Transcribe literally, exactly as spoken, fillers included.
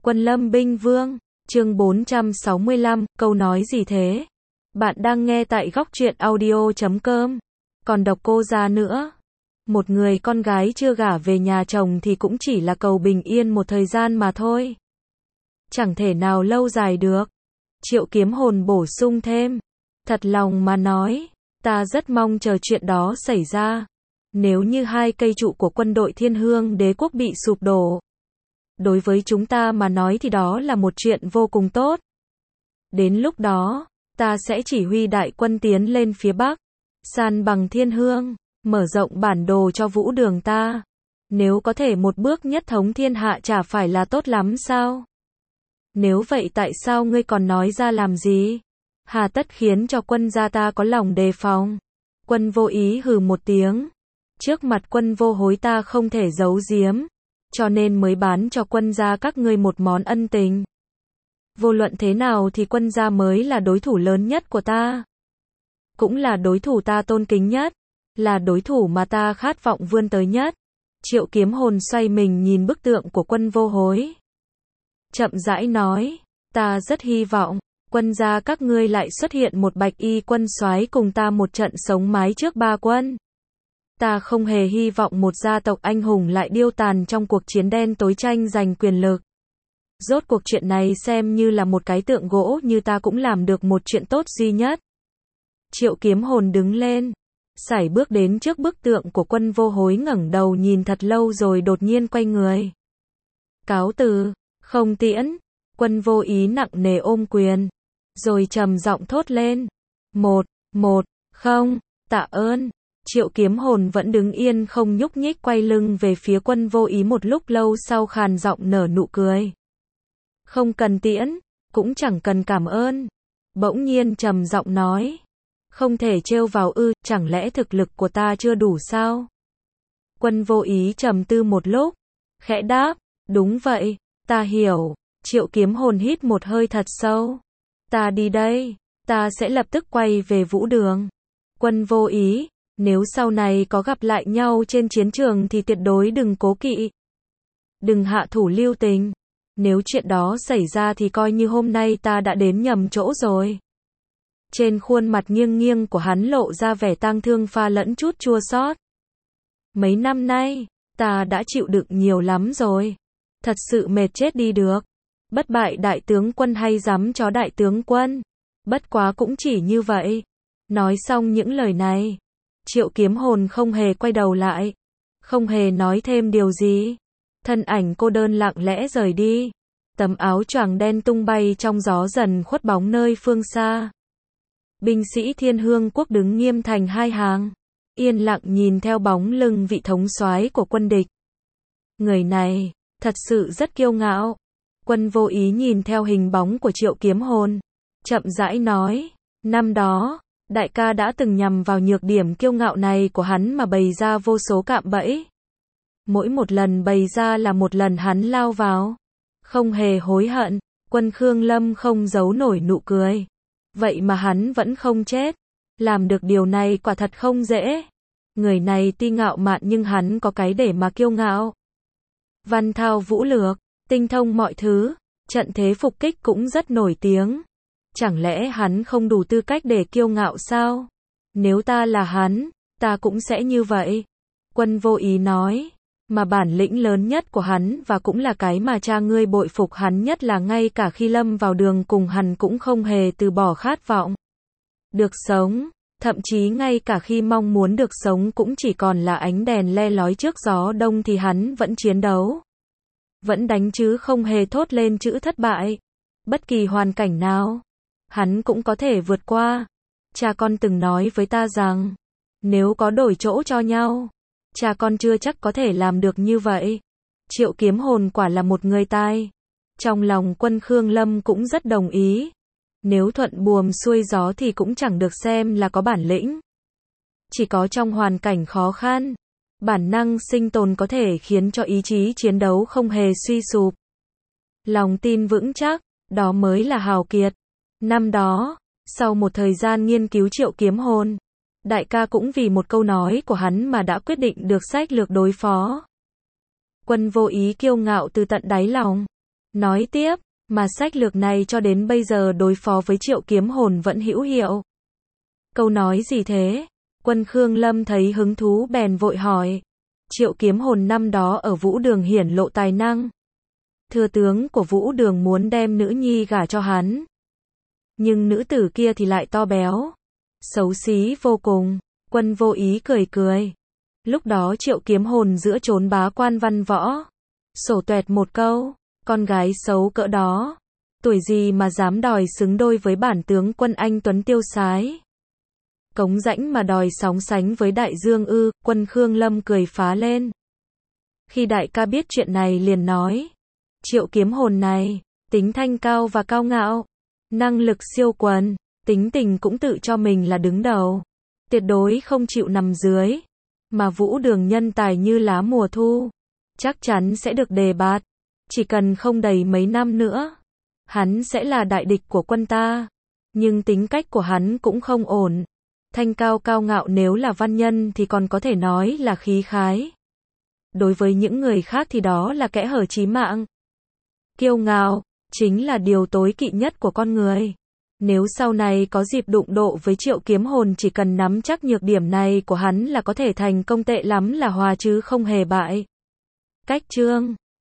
Quân Lâm Binh Vương, chương bốn trăm sáu mươi lăm, câu nói gì thế? Bạn đang nghe tại góc truyện audio chấm com. Còn độc cô gia nữa. Một người con gái chưa gả về nhà chồng thì cũng chỉ là cầu bình yên một thời gian mà thôi. Chẳng thể nào lâu dài được. Triệu Kiếm Hồn bổ sung thêm. Thật lòng mà nói, ta rất mong chờ chuyện đó xảy ra. Nếu như hai cây trụ của quân đội Thiên Hương Đế quốc bị sụp đổ, đối với chúng ta mà nói thì đó là một chuyện vô cùng tốt. Đến lúc đó, ta sẽ chỉ huy đại quân tiến lên phía Bắc, san bằng Thiên Hương, mở rộng bản đồ cho Vũ Đường ta. Nếu có thể một bước nhất thống thiên hạ chả phải là tốt lắm sao? Nếu vậy tại sao ngươi còn nói ra làm gì? Hà tất khiến cho quân gia ta có lòng đề phòng. Quân Vô Ý hừ một tiếng. Trước mặt Quân Vô Hối ta không thể giấu giếm, cho nên mới bán cho quân gia các ngươi một món ân tình. Vô luận thế nào thì quân gia mới là đối thủ lớn nhất của ta. Cũng là đối thủ ta tôn kính nhất, là đối thủ mà ta khát vọng vươn tới nhất. Triệu Kiếm Hồn xoay mình nhìn bức tượng của Quân Vô Hối. Chậm rãi nói, ta rất hy vọng, quân gia các ngươi lại xuất hiện một bạch y quân soái cùng ta một trận sống mái trước ba quân. Ta không hề hy vọng một gia tộc anh hùng lại điêu tàn trong cuộc chiến đen tối tranh giành quyền lực. Rốt cuộc chuyện này xem như là một cái tượng gỗ như ta cũng làm được một chuyện tốt duy nhất. Triệu Kiếm Hồn đứng lên, sải bước đến trước bức tượng của Quân Vô Hối ngẩng đầu nhìn thật lâu rồi đột nhiên quay người. Cáo từ, không tiễn. Quân Vô Ý nặng nề ôm quyền, rồi trầm giọng thốt lên. Một, một, không, tạ ơn. Triệu Kiếm Hồn vẫn đứng yên không nhúc nhích quay lưng về phía Quân Vô Ý một lúc lâu sau khàn giọng nở nụ cười. Không cần tiễn, cũng chẳng cần cảm ơn. Bỗng nhiên trầm giọng nói. Không thể trêu vào ư, chẳng lẽ thực lực của ta chưa đủ sao? Quân Vô Ý trầm tư một lúc, khẽ đáp, đúng vậy, ta hiểu. Triệu Kiếm Hồn hít một hơi thật sâu. Ta đi đây, ta sẽ lập tức quay về Vũ Đường. Quân Vô Ý, nếu sau này có gặp lại nhau trên chiến trường thì tuyệt đối đừng cố kỵ. Đừng hạ thủ lưu tình. Nếu chuyện đó xảy ra thì coi như hôm nay ta đã đến nhầm chỗ rồi. Trên khuôn mặt nghiêng nghiêng của hắn lộ ra vẻ tang thương pha lẫn chút chua xót. Mấy năm nay, ta đã chịu đựng nhiều lắm rồi. Thật sự mệt chết đi được. Bất bại đại tướng quân hay dám chó đại tướng quân. Bất quá cũng chỉ như vậy. Nói xong những lời này, Triệu Kiếm Hồn không hề quay đầu lại, không hề nói thêm điều gì. Thân ảnh cô đơn lặng lẽ rời đi. Tấm áo choàng đen tung bay trong gió dần khuất bóng nơi phương xa. Binh sĩ Thiên Hương quốc đứng nghiêm thành hai hàng, yên lặng nhìn theo bóng lưng vị thống soái của quân địch. Người này, thật sự rất kiêu ngạo. Quân Vô Ý nhìn theo hình bóng của Triệu Kiếm Hồn, chậm rãi nói, năm đó, đại ca đã từng nhằm vào nhược điểm kiêu ngạo này của hắn mà bày ra vô số cạm bẫy. Mỗi một lần bày ra là một lần hắn lao vào, không hề hối hận. Quân Khương Lâm không giấu nổi nụ cười. Vậy mà hắn vẫn không chết. Làm được điều này quả thật không dễ. Người này tuy ngạo mạn nhưng hắn có cái để mà kiêu ngạo. Văn thao vũ lược, tinh thông mọi thứ, trận thế phục kích cũng rất nổi tiếng. Chẳng lẽ hắn không đủ tư cách để kiêu ngạo sao? Nếu ta là hắn, ta cũng sẽ như vậy. Quân Vô Ý nói. Mà bản lĩnh lớn nhất của hắn và cũng là cái mà cha ngươi bội phục hắn nhất là ngay cả khi lâm vào đường cùng hắn cũng không hề từ bỏ khát vọng được sống, thậm chí ngay cả khi mong muốn được sống cũng chỉ còn là ánh đèn le lói trước gió đông thì hắn vẫn chiến đấu, vẫn đánh chứ không hề thốt lên chữ thất bại. Bất kỳ hoàn cảnh nào, hắn cũng có thể vượt qua. Cha con từng nói với ta rằng, nếu có đổi chỗ cho nhau, cha con chưa chắc có thể làm được như vậy. Triệu Kiếm Hồn quả là một người tài. Trong lòng Quân Khương Lâm cũng rất đồng ý. Nếu thuận buồm xuôi gió thì cũng chẳng được xem là có bản lĩnh. Chỉ có trong hoàn cảnh khó khăn, bản năng sinh tồn có thể khiến cho ý chí chiến đấu không hề suy sụp. Lòng tin vững chắc, đó mới là hào kiệt. Năm đó, sau một thời gian nghiên cứu Triệu Kiếm Hồn, đại ca cũng vì một câu nói của hắn mà đã quyết định được sách lược đối phó. Quân Vô Ý kiêu ngạo từ tận đáy lòng. Nói tiếp, mà sách lược này cho đến bây giờ đối phó với Triệu Kiếm Hồn vẫn hữu hiệu. Câu nói gì thế? Quân Khương Lâm thấy hứng thú bèn vội hỏi. Triệu Kiếm Hồn năm đó ở Vũ Đường hiển lộ tài năng. Thừa tướng của Vũ Đường muốn đem nữ nhi gả cho hắn. Nhưng nữ tử kia thì lại to béo, xấu xí vô cùng. Quân vô ý cười cười. Lúc đó Triệu Kiếm Hồn giữa chốn bá quan văn võ, sổ tuẹt một câu, con gái xấu cỡ đó, tuổi gì mà dám đòi xứng đôi với bản tướng quân anh tuấn tiêu sái. Cống rãnh mà đòi sóng sánh với đại dương ư? Quân Khương Lâm cười phá lên. Khi đại ca biết chuyện này liền nói, Triệu Kiếm Hồn này, tính thanh cao và cao ngạo, năng lực siêu quần, tính tình cũng tự cho mình là đứng đầu, tuyệt đối không chịu nằm dưới, mà Vũ Đường nhân tài như lá mùa thu, chắc chắn sẽ được đề bạt, chỉ cần không đầy mấy năm nữa, hắn sẽ là đại địch của quân ta, nhưng tính cách của hắn cũng không ổn, thanh cao cao ngạo nếu là văn nhân thì còn có thể nói là khí khái. Đối với những người khác thì đó là kẽ hở chí mạng. Kiêu ngạo, chính là điều tối kỵ nhất của con người. Nếu sau này có dịp đụng độ với Triệu Kiếm Hồn chỉ cần nắm chắc nhược điểm này của hắn là có thể thành công tệ lắm là hòa chứ không hề bại. Cách chương